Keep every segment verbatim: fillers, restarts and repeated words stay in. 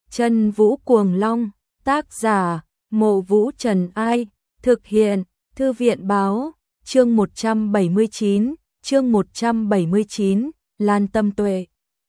Chân Vũ Cuồng Long, tác giả, Mộ Vũ Trần Ai, thực hiện, Thư viện Báo, chương một trăm bảy mươi chín, chương một trăm bảy mươi chín, Lan Tâm Tuệ.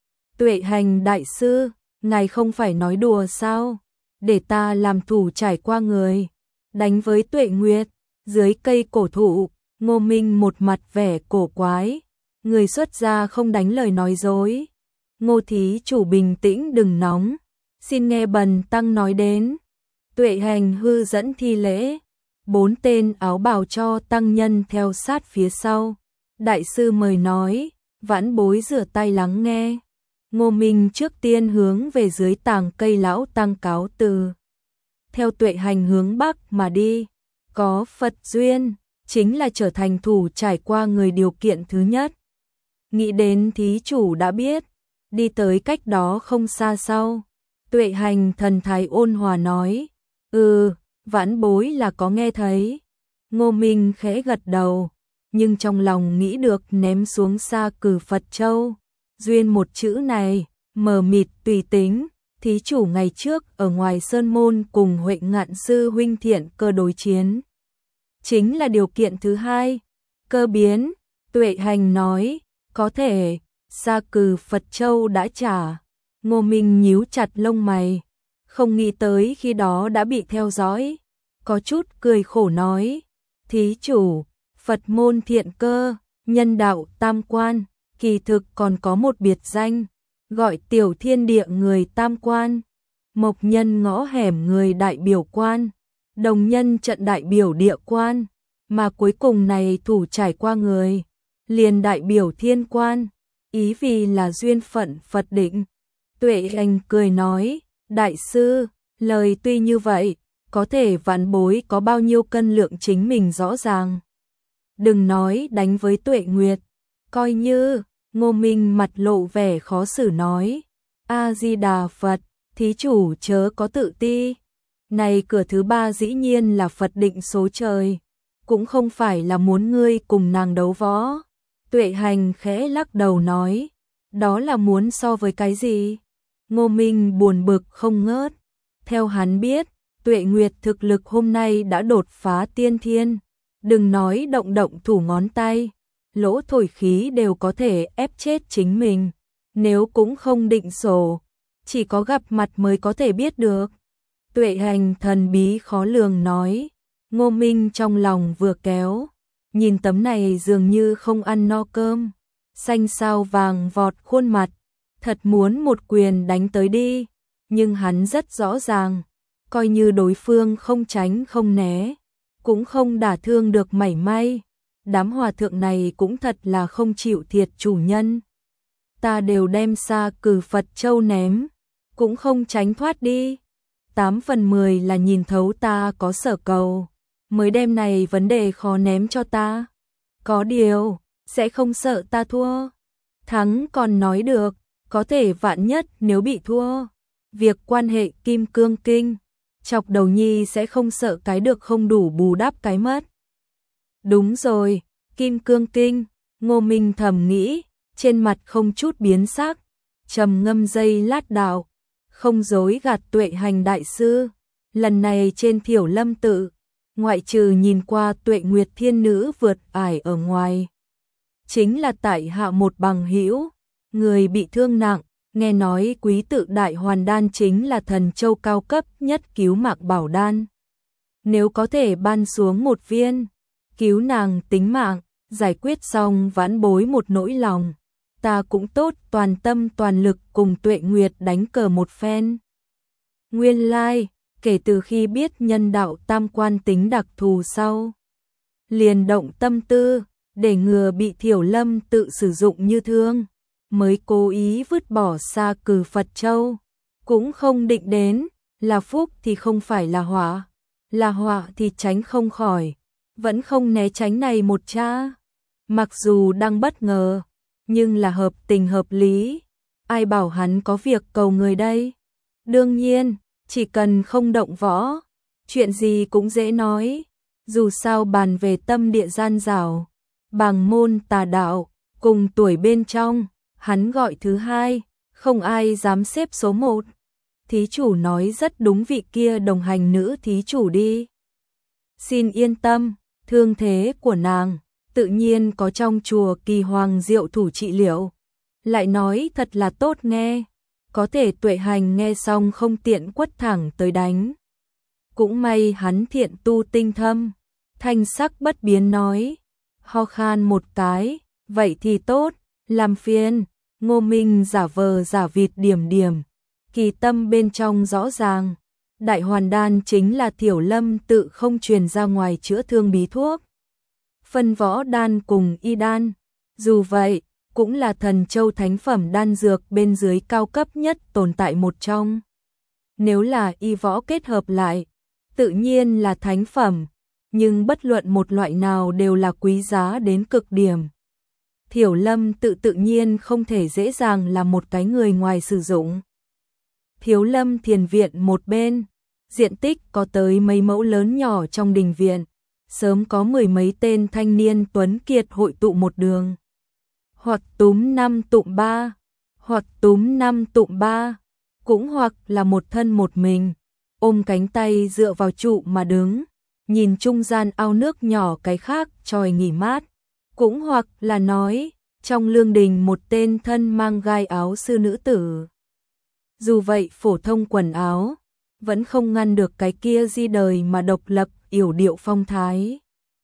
Tuệ Hành đại sư, ngài không phải nói đùa sao? Để ta làm thủ trải qua người, đánh với Tuệ Nguyệt, dưới cây cổ thụ, Ngô Minh một mặt vẻ cổ quái, người xuất gia không đánh lời nói dối. Ngô thí chủ bình tĩnh đừng nóng, xin nghe bần tăng nói đến. Tuệ Hành hư dẫn thi lễ, bốn tên áo bào cho tăng nhân theo sát phía sau. Đại sư mời nói, vãn bối rửa tay lắng nghe. Ngô Minh trước tiên hướng về dưới tàng cây lão tăng cáo từ. Theo Tuệ Hành hướng bắc mà đi, có Phật duyên, chính là trở thành thủ trải qua người điều kiện thứ nhất. Nghĩ đến thí chủ đã biết, đi tới cách đó không xa sau. Tuệ Hành thần thái ôn hòa nói, ừ, vãn bối là có nghe thấy. Ngô Minh khẽ gật đầu, nhưng trong lòng nghĩ được ném xuống xa cử Phật Châu. Duyên một chữ này, mờ mịt tùy tính, thí chủ ngày trước ở ngoài sơn môn cùng Huệ Ngạn sư huynh Thiện Cơ đối chiến. Chính là điều kiện thứ hai, cơ biến. Tuệ Hành nói, có thể, xa cử Phật Châu đã trả. Ngô Minh nhíu chặt lông mày, không nghĩ tới khi đó đã bị theo dõi. Có chút cười khổ nói, thí chủ, Phật môn Thiện Cơ, nhân đạo tam quan, kỳ thực còn có một biệt danh, gọi tiểu thiên địa người tam quan, mộc nhân ngõ hẻm người đại biểu quan, đồng nhân trận đại biểu địa quan, mà cuối cùng này thủ trải qua người, liền đại biểu thiên quan, ý vì là duyên phận Phật định. Tuệ Hành cười nói, đại sư, lời tuy như vậy, có thể vãn bối có bao nhiêu cân lượng chính mình rõ ràng. Đừng nói đánh với Tuệ Nguyệt, coi như, Ngô Minh mặt lộ vẻ khó xử nói, A-di-đà Phật, thí chủ chớ có tự ti. Này cửa thứ ba dĩ nhiên là Phật định số trời, cũng không phải là muốn ngươi cùng nàng đấu võ. Tuệ Hành khẽ lắc đầu nói, đó là muốn so với cái gì? Ngô Minh buồn bực không ngớt. Theo hắn biết, Tuệ Nguyệt thực lực hôm nay đã đột phá tiên thiên. Đừng nói động động thủ ngón tay, lỗ thổi khí đều có thể ép chết chính mình. Nếu cũng không định sổ, chỉ có gặp mặt mới có thể biết được. Tuệ Hành thần bí khó lường nói. Ngô Minh trong lòng vừa kéo, nhìn tấm này dường như không ăn no cơm, xanh sao vàng vọt khuôn mặt, thật muốn một quyền đánh tới đi, nhưng hắn rất rõ ràng, coi như đối phương không tránh không né, cũng không đả thương được mảy may. Đám hòa thượng này cũng thật là không chịu thiệt chủ nhân. Ta đều đem xa cử Phật Châu ném, cũng không tránh thoát đi. Tám phần mười là nhìn thấu ta có sở cầu, mới đem này vấn đề khó ném cho ta. Có điều, sẽ không sợ ta thua. Thắng còn nói được, có thể vạn nhất nếu bị thua. Việc quan hệ kim cương kinh, chọc đầu nhi sẽ không sợ cái được không đủ bù đắp cái mất. Đúng rồi, kim cương kinh, Ngô Minh thầm nghĩ, trên mặt không chút biến sắc, trầm ngâm giây lát đạo, không dối gạt Tuệ Hành đại sư. Lần này trên Thiểu Lâm tự, ngoại trừ nhìn qua Tuệ Nguyệt thiên nữ vượt ải ở ngoài, chính là tại hạ một bằng hữu, người bị thương nặng, nghe nói quý tự đại hoàn đan chính là thần châu cao cấp nhất cứu mạng bảo đan. Nếu có thể ban xuống một viên, cứu nàng tính mạng, giải quyết xong vãn bối một nỗi lòng, ta cũng tốt toàn tâm toàn lực cùng Tuệ Nguyệt đánh cờ một phen. Nguyên lai, like, kể từ khi biết nhân đạo tam quan tính đặc thù sau, liền động tâm tư, để ngừa bị Thiểu Lâm tự sử dụng như thương, mới cố ý vứt bỏ xa cử Phật Châu, cũng không định đến, là phúc thì không phải là họa, là họa thì tránh không khỏi, vẫn không né tránh này một cha. Mặc dù đang bất ngờ, nhưng là hợp tình hợp lý, ai bảo hắn có việc cầu người đây. Đương nhiên, chỉ cần không động võ, chuyện gì cũng dễ nói, dù sao bàn về tâm địa gian dảo, bàng môn tà đạo, cùng tuổi bên trong, hắn gọi thứ hai, không ai dám xếp số một. thí chủ nói rất đúng, vị kia đồng hành nữ thí chủ đi. Xin yên tâm, thương thế của nàng tự nhiên có trong chùa Kỳ Hoàng diệu thủ trị liệu. Lại nói thật là tốt nghe, có thể Tuệ Hành nghe xong không tiện quất thẳng tới đánh. Cũng may hắn thiện tu tinh thâm, thanh sắc bất biến nói, ho khan một cái, vậy thì tốt, làm phiền. Ngô Minh giả vờ giả vịt điểm điểm, kỳ tâm bên trong rõ ràng, đại hoàn đan chính là Thiểu Lâm tự không truyền ra ngoài chữa thương bí thuốc. Phân võ đan cùng y đan, dù vậy, cũng là thần châu thánh phẩm đan dược bên dưới cao cấp nhất tồn tại một trong. Nếu là y võ kết hợp lại, tự nhiên là thánh phẩm, nhưng bất luận một loại nào đều là quý giá đến cực điểm. Thiểu Lâm tự tự nhiên không thể dễ dàng là một cái người ngoài sử dụng. Thiếu Lâm thiền viện một bên, diện tích có tới mấy mẫu lớn nhỏ trong đình viện, sớm có mười mấy tên thanh niên tuấn kiệt hội tụ một đường. Hoặc túm năm tụm ba, hoặc túm năm tụm ba, cũng hoặc là một thân một mình, ôm cánh tay dựa vào trụ mà đứng, nhìn trung gian ao nước nhỏ cái khác tròi nghỉ mát, cũng hoặc là nói, trong lương đình một tên thân mang gai áo sư nữ tử. Dù vậy phổ thông quần áo, vẫn không ngăn được cái kia di đời mà độc lập, yểu điệu phong thái.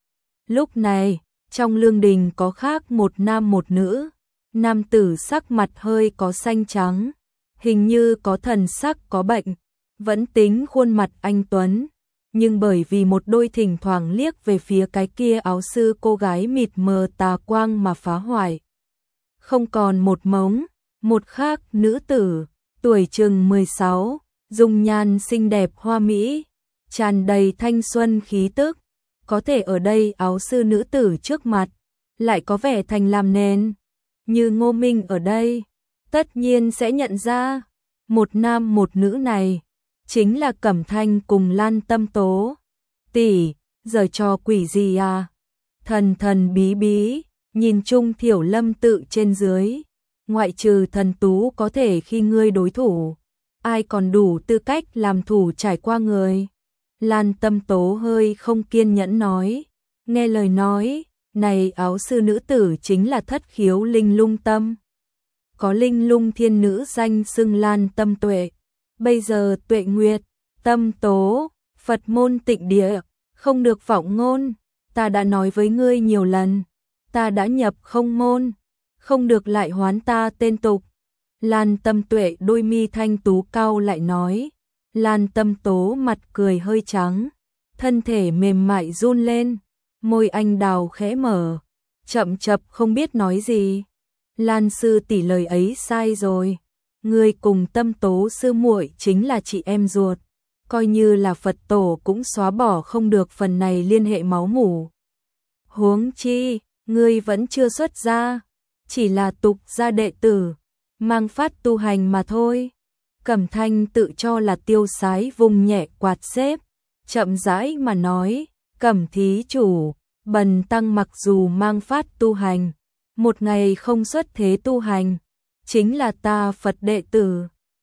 Lúc này, trong lương đình có khác một nam một nữ, nam tử sắc mặt hơi có xanh trắng, hình như có thần sắc có bệnh, vẫn tính khuôn mặt anh tuấn, nhưng bởi vì một đôi thỉnh thoảng liếc về phía cái kia áo sư cô gái mịt mờ tà quang mà phá hoại. Không còn một mống, một khác nữ tử, tuổi chừng mười sáu, dung nhan xinh đẹp hoa mỹ, tràn đầy thanh xuân khí tức, có thể ở đây áo sư nữ tử trước mặt, lại có vẻ thành làm nền, như Ngô Minh ở đây, tất nhiên sẽ nhận ra, một nam một nữ này, chính là Cẩm Thanh cùng Lan Tâm Tố. Tỷ, giờ trò quỷ gì à? Thần thần bí bí, nhìn chung Thiểu Lâm tự trên dưới, ngoại trừ thần tú có thể khi ngươi đối thủ, ai còn đủ tư cách làm thủ trải qua người. Lan Tâm Tố hơi không kiên nhẫn nói, nghe lời nói, này áo sư nữ tử chính là Thất Khiếu Linh Lung Tâm. Có Linh Lung thiên nữ danh xưng Lan Tâm Tuệ, bây giờ Tuệ Nguyệt, Tâm Tố, Phật môn Tịnh Địa, không được vọng ngôn, ta đã nói với ngươi nhiều lần, ta đã nhập không môn, không được lại hoán ta tên tục. Lan Tâm Tuệ đôi mi thanh tú cau lại nói, Lan Tâm Tố mặt cười hơi trắng, thân thể mềm mại run lên, môi anh đào khẽ mở, chậm chập không biết nói gì. Lan sư tỷ lời ấy sai rồi, ngươi cùng Tâm Tố sư muội chính là chị em ruột, coi như là Phật tổ cũng xóa bỏ không được phần này liên hệ máu mủ. Huống chi, ngươi vẫn chưa xuất gia, chỉ là tục gia đệ tử, mang phát tu hành mà thôi. Cẩm Thanh tự cho là tiêu sái vùng nhẹ quạt xếp, chậm rãi mà nói, Cẩm thí chủ, bần tăng mặc dù mang phát tu hành, một ngày không xuất thế tu hành, chính là ta Phật đệ tử.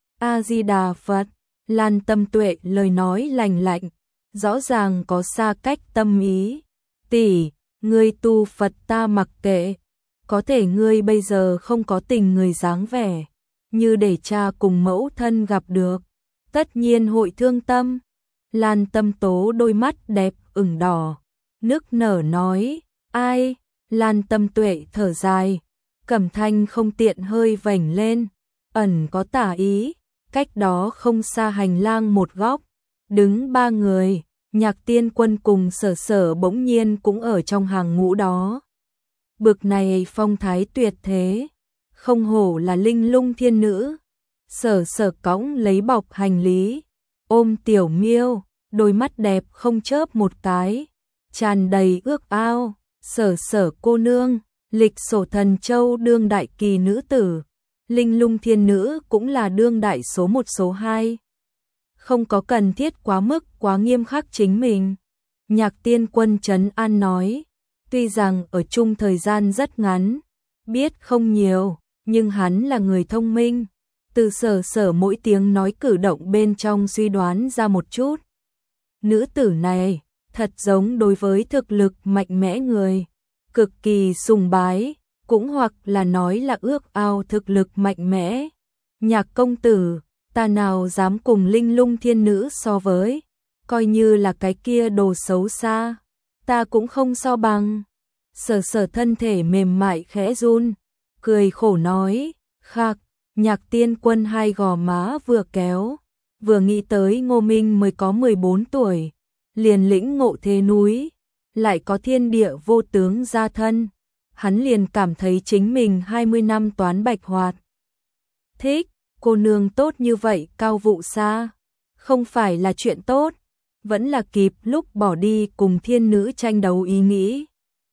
A-di-đà Phật. Lan Tâm Tuệ lời nói lành lạnh, rõ ràng có xa cách tâm ý. Tỷ, ngươi tu Phật ta mặc kệ, có thể ngươi bây giờ không có tình người dáng vẻ, như để cha cùng mẫu thân gặp được, tất nhiên hội thương tâm. Lan Tâm Tố đôi mắt đẹp ửng đỏ, nức nở nói, ai? Lan Tâm Tuệ thở dài, Cẩm Thanh không tiện hơi vểnh lên, ẩn có tả ý. Cách đó không xa hành lang một góc, đứng ba người, Nhạc Tiên Quân cùng Sở Sở bỗng nhiên cũng ở trong hàng ngũ đó. Bực này phong thái tuyệt thế, không hổ là Linh Lung thiên nữ. Sở Sở cõng lấy bọc hành lý, ôm Tiểu Miêu, đôi mắt đẹp không chớp một cái, tràn đầy ước ao. Sở Sở cô nương, lịch sổ thần châu đương đại kỳ nữ tử. Linh Lung thiên nữ cũng là đương đại số một số hai. Không có cần thiết quá mức quá nghiêm khắc chính mình. Nhạc Tiên Quân trấn an nói, tuy rằng ở chung thời gian rất ngắn, biết không nhiều, nhưng hắn là người thông minh, từ Sở Sở mỗi tiếng nói cử động bên trong suy đoán ra một chút. Nữ tử này, thật giống đối với thực lực mạnh mẽ người, cực kỳ sùng bái, cũng hoặc là nói là ước ao thực lực mạnh mẽ. Nhạc công tử, ta nào dám cùng Linh Lung thiên nữ so với, coi như là cái kia đồ xấu xa, ta cũng không so bằng. Sở Sở thân thể mềm mại khẽ run, cười khổ nói, khạc, Nhạc Tiên Quân hai gò má vừa kéo, vừa nghĩ tới Ngô Minh mới có mười bốn tuổi, liền lĩnh ngộ thế núi, lại có thiên địa vô tướng gia thân, hắn liền cảm thấy chính mình hai mươi năm toán bạch hoạt. Thích, cô nương tốt như vậy cao vụ xa, không phải là chuyện tốt, vẫn là kịp lúc bỏ đi cùng thiên nữ tranh đấu ý nghĩ,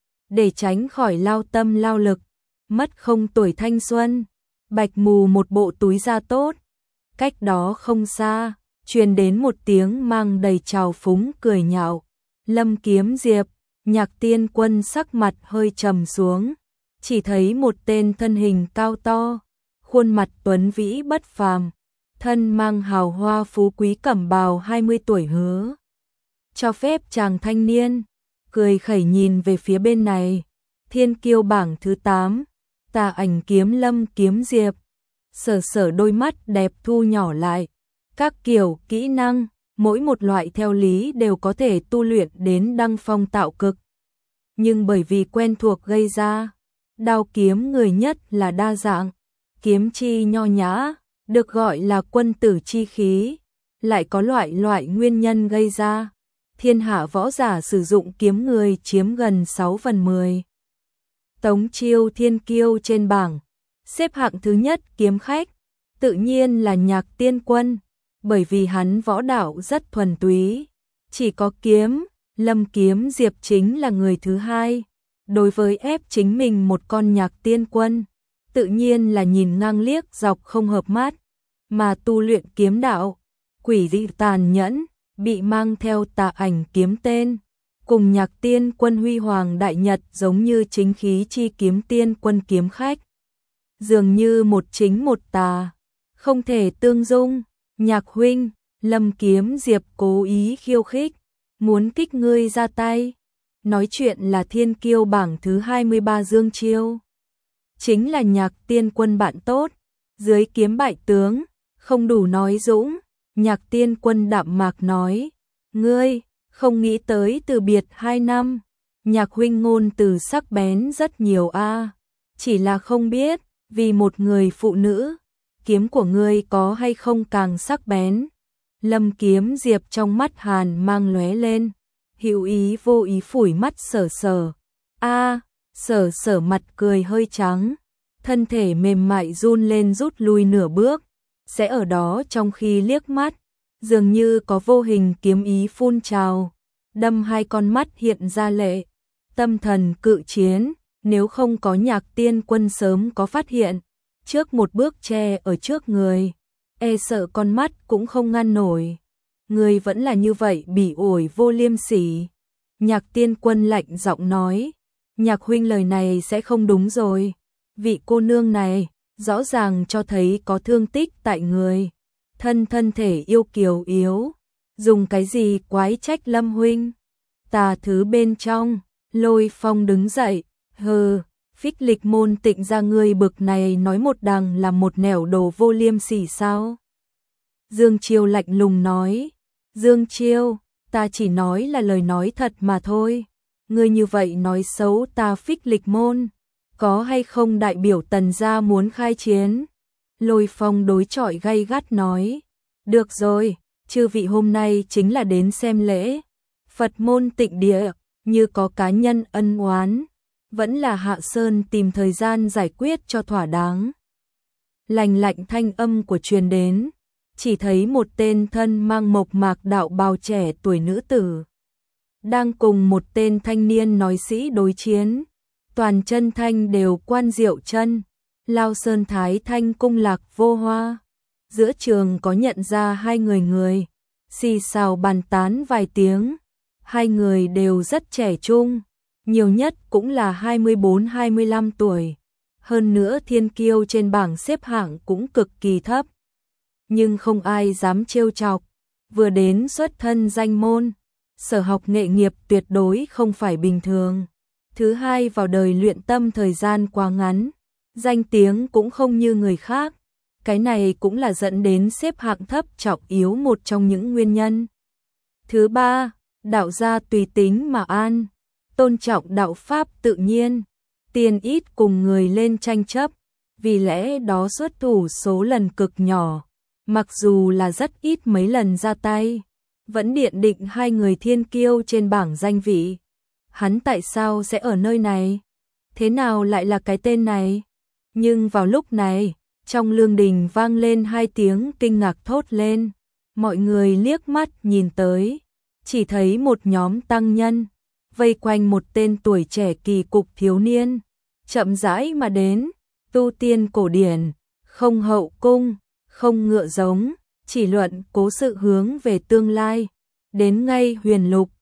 để tránh khỏi lao tâm lao lực, mất không tuổi thanh xuân. Bạch Mù một bộ túi da tốt, cách đó không xa, truyền đến một tiếng mang đầy trào phúng cười nhạo. Lâm Kiếm Diệp, Nhạc Tiên Quân sắc mặt hơi trầm xuống, chỉ thấy một tên thân hình cao to, khuôn mặt tuấn vĩ bất phàm, thân mang hào hoa phú quý cẩm bào hai mươi tuổi hứa. Cho phép chàng thanh niên, cười khẩy nhìn về phía bên này, thiên kiêu bảng thứ tám, Tà Ảnh Kiếm Lâm Kiếm Diệp. Sở Sở đôi mắt đẹp thu nhỏ lại, các kiểu kỹ năng, mỗi một loại theo lý đều có thể tu luyện đến đăng phong tạo cực. Nhưng bởi vì quen thuộc gây ra, đao kiếm người nhất là đa dạng, kiếm chi nho nhã, được gọi là quân tử chi khí, lại có loại loại nguyên nhân gây ra. Thiên hạ võ giả sử dụng kiếm người chiếm gần sáu phần mười. Tống Chiêu thiên kiêu trên bảng, xếp hạng thứ nhất kiếm khách, tự nhiên là Nhạc Tiên Quân, bởi vì hắn võ đạo rất thuần túy, chỉ có kiếm, Lâm Kiếm Diệp chính là người thứ hai. Đối với ép chính mình một con Nhạc Tiên Quân, tự nhiên là nhìn ngang liếc dọc không hợp mắt, mà tu luyện kiếm đạo, quỷ dị tàn nhẫn, bị mang theo Tà Ảnh kiếm tên, cùng Nhạc Tiên Quân huy hoàng đại nhật giống như chính khí chi kiếm tiên quân kiếm khách. Dường như một chính một tà, không thể tương dung. Nhạc huynh, Lâm Kiếm Diệp cố ý khiêu khích, muốn kích ngươi ra tay. Nói chuyện là thiên kiêu bảng thứ hai mươi ba Dương Chiêu, chính là Nhạc Tiên Quân bạn tốt, dưới kiếm bại tướng, không đủ nói dũng. Nhạc Tiên Quân đạm mạc nói, ngươi, không nghĩ tới từ biệt hai năm, Nhạc huynh ngôn từ sắc bén rất nhiều a, chỉ là không biết, vì một người phụ nữ, kiếm của ngươi có hay không càng sắc bén. Lâm Kiếm Diệp trong mắt hàn mang lóe lên, hữu ý vô ý phủi mắt Sở Sở. A, Sở Sở mặt cười hơi trắng, thân thể mềm mại run lên rút lui nửa bước, sẽ ở đó trong khi liếc mắt, dường như có vô hình kiếm ý phun trào, đâm hai con mắt hiện ra lệ. Tâm thần cự chiến, nếu không có Nhạc Tiên Quân sớm có phát hiện, trước một bước che ở trước người, e sợ con mắt cũng không ngăn nổi. Người vẫn là như vậy bỉ ổi vô liêm sỉ. Nhạc Tiên Quân lạnh giọng nói, Nhạc huynh lời này sẽ không đúng rồi. Vị cô nương này, rõ ràng cho thấy có thương tích tại người. Thân thân thể yêu kiều yếu, dùng cái gì quái trách Lâm huynh. Tà thứ bên trong, Lôi Phong đứng dậy, hừ, Phích Lịch Môn Tịnh ra ngươi bực này nói một đằng là một nẻo đồ vô liêm sỉ sao? Dương Chiêu lạnh lùng nói, Dương Chiêu, ta chỉ nói là lời nói thật mà thôi. Ngươi như vậy nói xấu ta Phích Lịch Môn, có hay không đại biểu Tần gia muốn khai chiến? Lôi Phong đối chọi gay gắt nói, được rồi, chư vị hôm nay chính là đến xem lễ. Phật môn tịnh địa, như có cá nhân ân oán, vẫn là Hạ Sơn tìm thời gian giải quyết cho thỏa đáng. Lành lạnh thanh âm của truyền đến, chỉ thấy một tên thân mang mộc mạc đạo bào trẻ tuổi nữ tử, đang cùng một tên thanh niên nói sĩ đối chiến, toàn chân thanh đều quan diệu chân, Lao Sơn Thái Thanh cung lạc vô hoa. Giữa trường có nhận ra hai người người, xì xào bàn tán vài tiếng, hai người đều rất trẻ trung, nhiều nhất cũng là hai mươi bốn hai mươi lăm tuổi. hơn nữa thiên kiêu trên bảng xếp hạng cũng cực kỳ thấp. Nhưng không ai dám trêu chọc, vừa đến xuất thân danh môn, sở học nghệ nghiệp tuyệt đối không phải bình thường. Thứ hai, vào đời luyện tâm thời gian quá ngắn, danh tiếng cũng không như người khác. Cái này cũng là dẫn đến xếp hạng thấp trọng yếu một trong những nguyên nhân. Thứ ba, đạo gia tùy tính mà an, tôn trọng đạo pháp tự nhiên, tiền ít cùng người lên tranh chấp, vì lẽ đó xuất thủ số lần cực nhỏ, mặc dù là rất ít mấy lần ra tay, vẫn điện định hai người thiên kiêu trên bảng danh vị. Hắn tại sao sẽ ở nơi này? Thế nào lại là cái tên này? Nhưng vào lúc này, trong lương đình vang lên hai tiếng kinh ngạc thốt lên. Mọi người liếc mắt nhìn tới, chỉ thấy một nhóm tăng nhân vây quanh một tên tuổi trẻ kỳ cục thiếu niên, chậm rãi mà đến, tu tiên cổ điển, không hậu cung, không ngựa giống, chỉ luận cố sự hướng về tương lai, đến ngay huyền lục,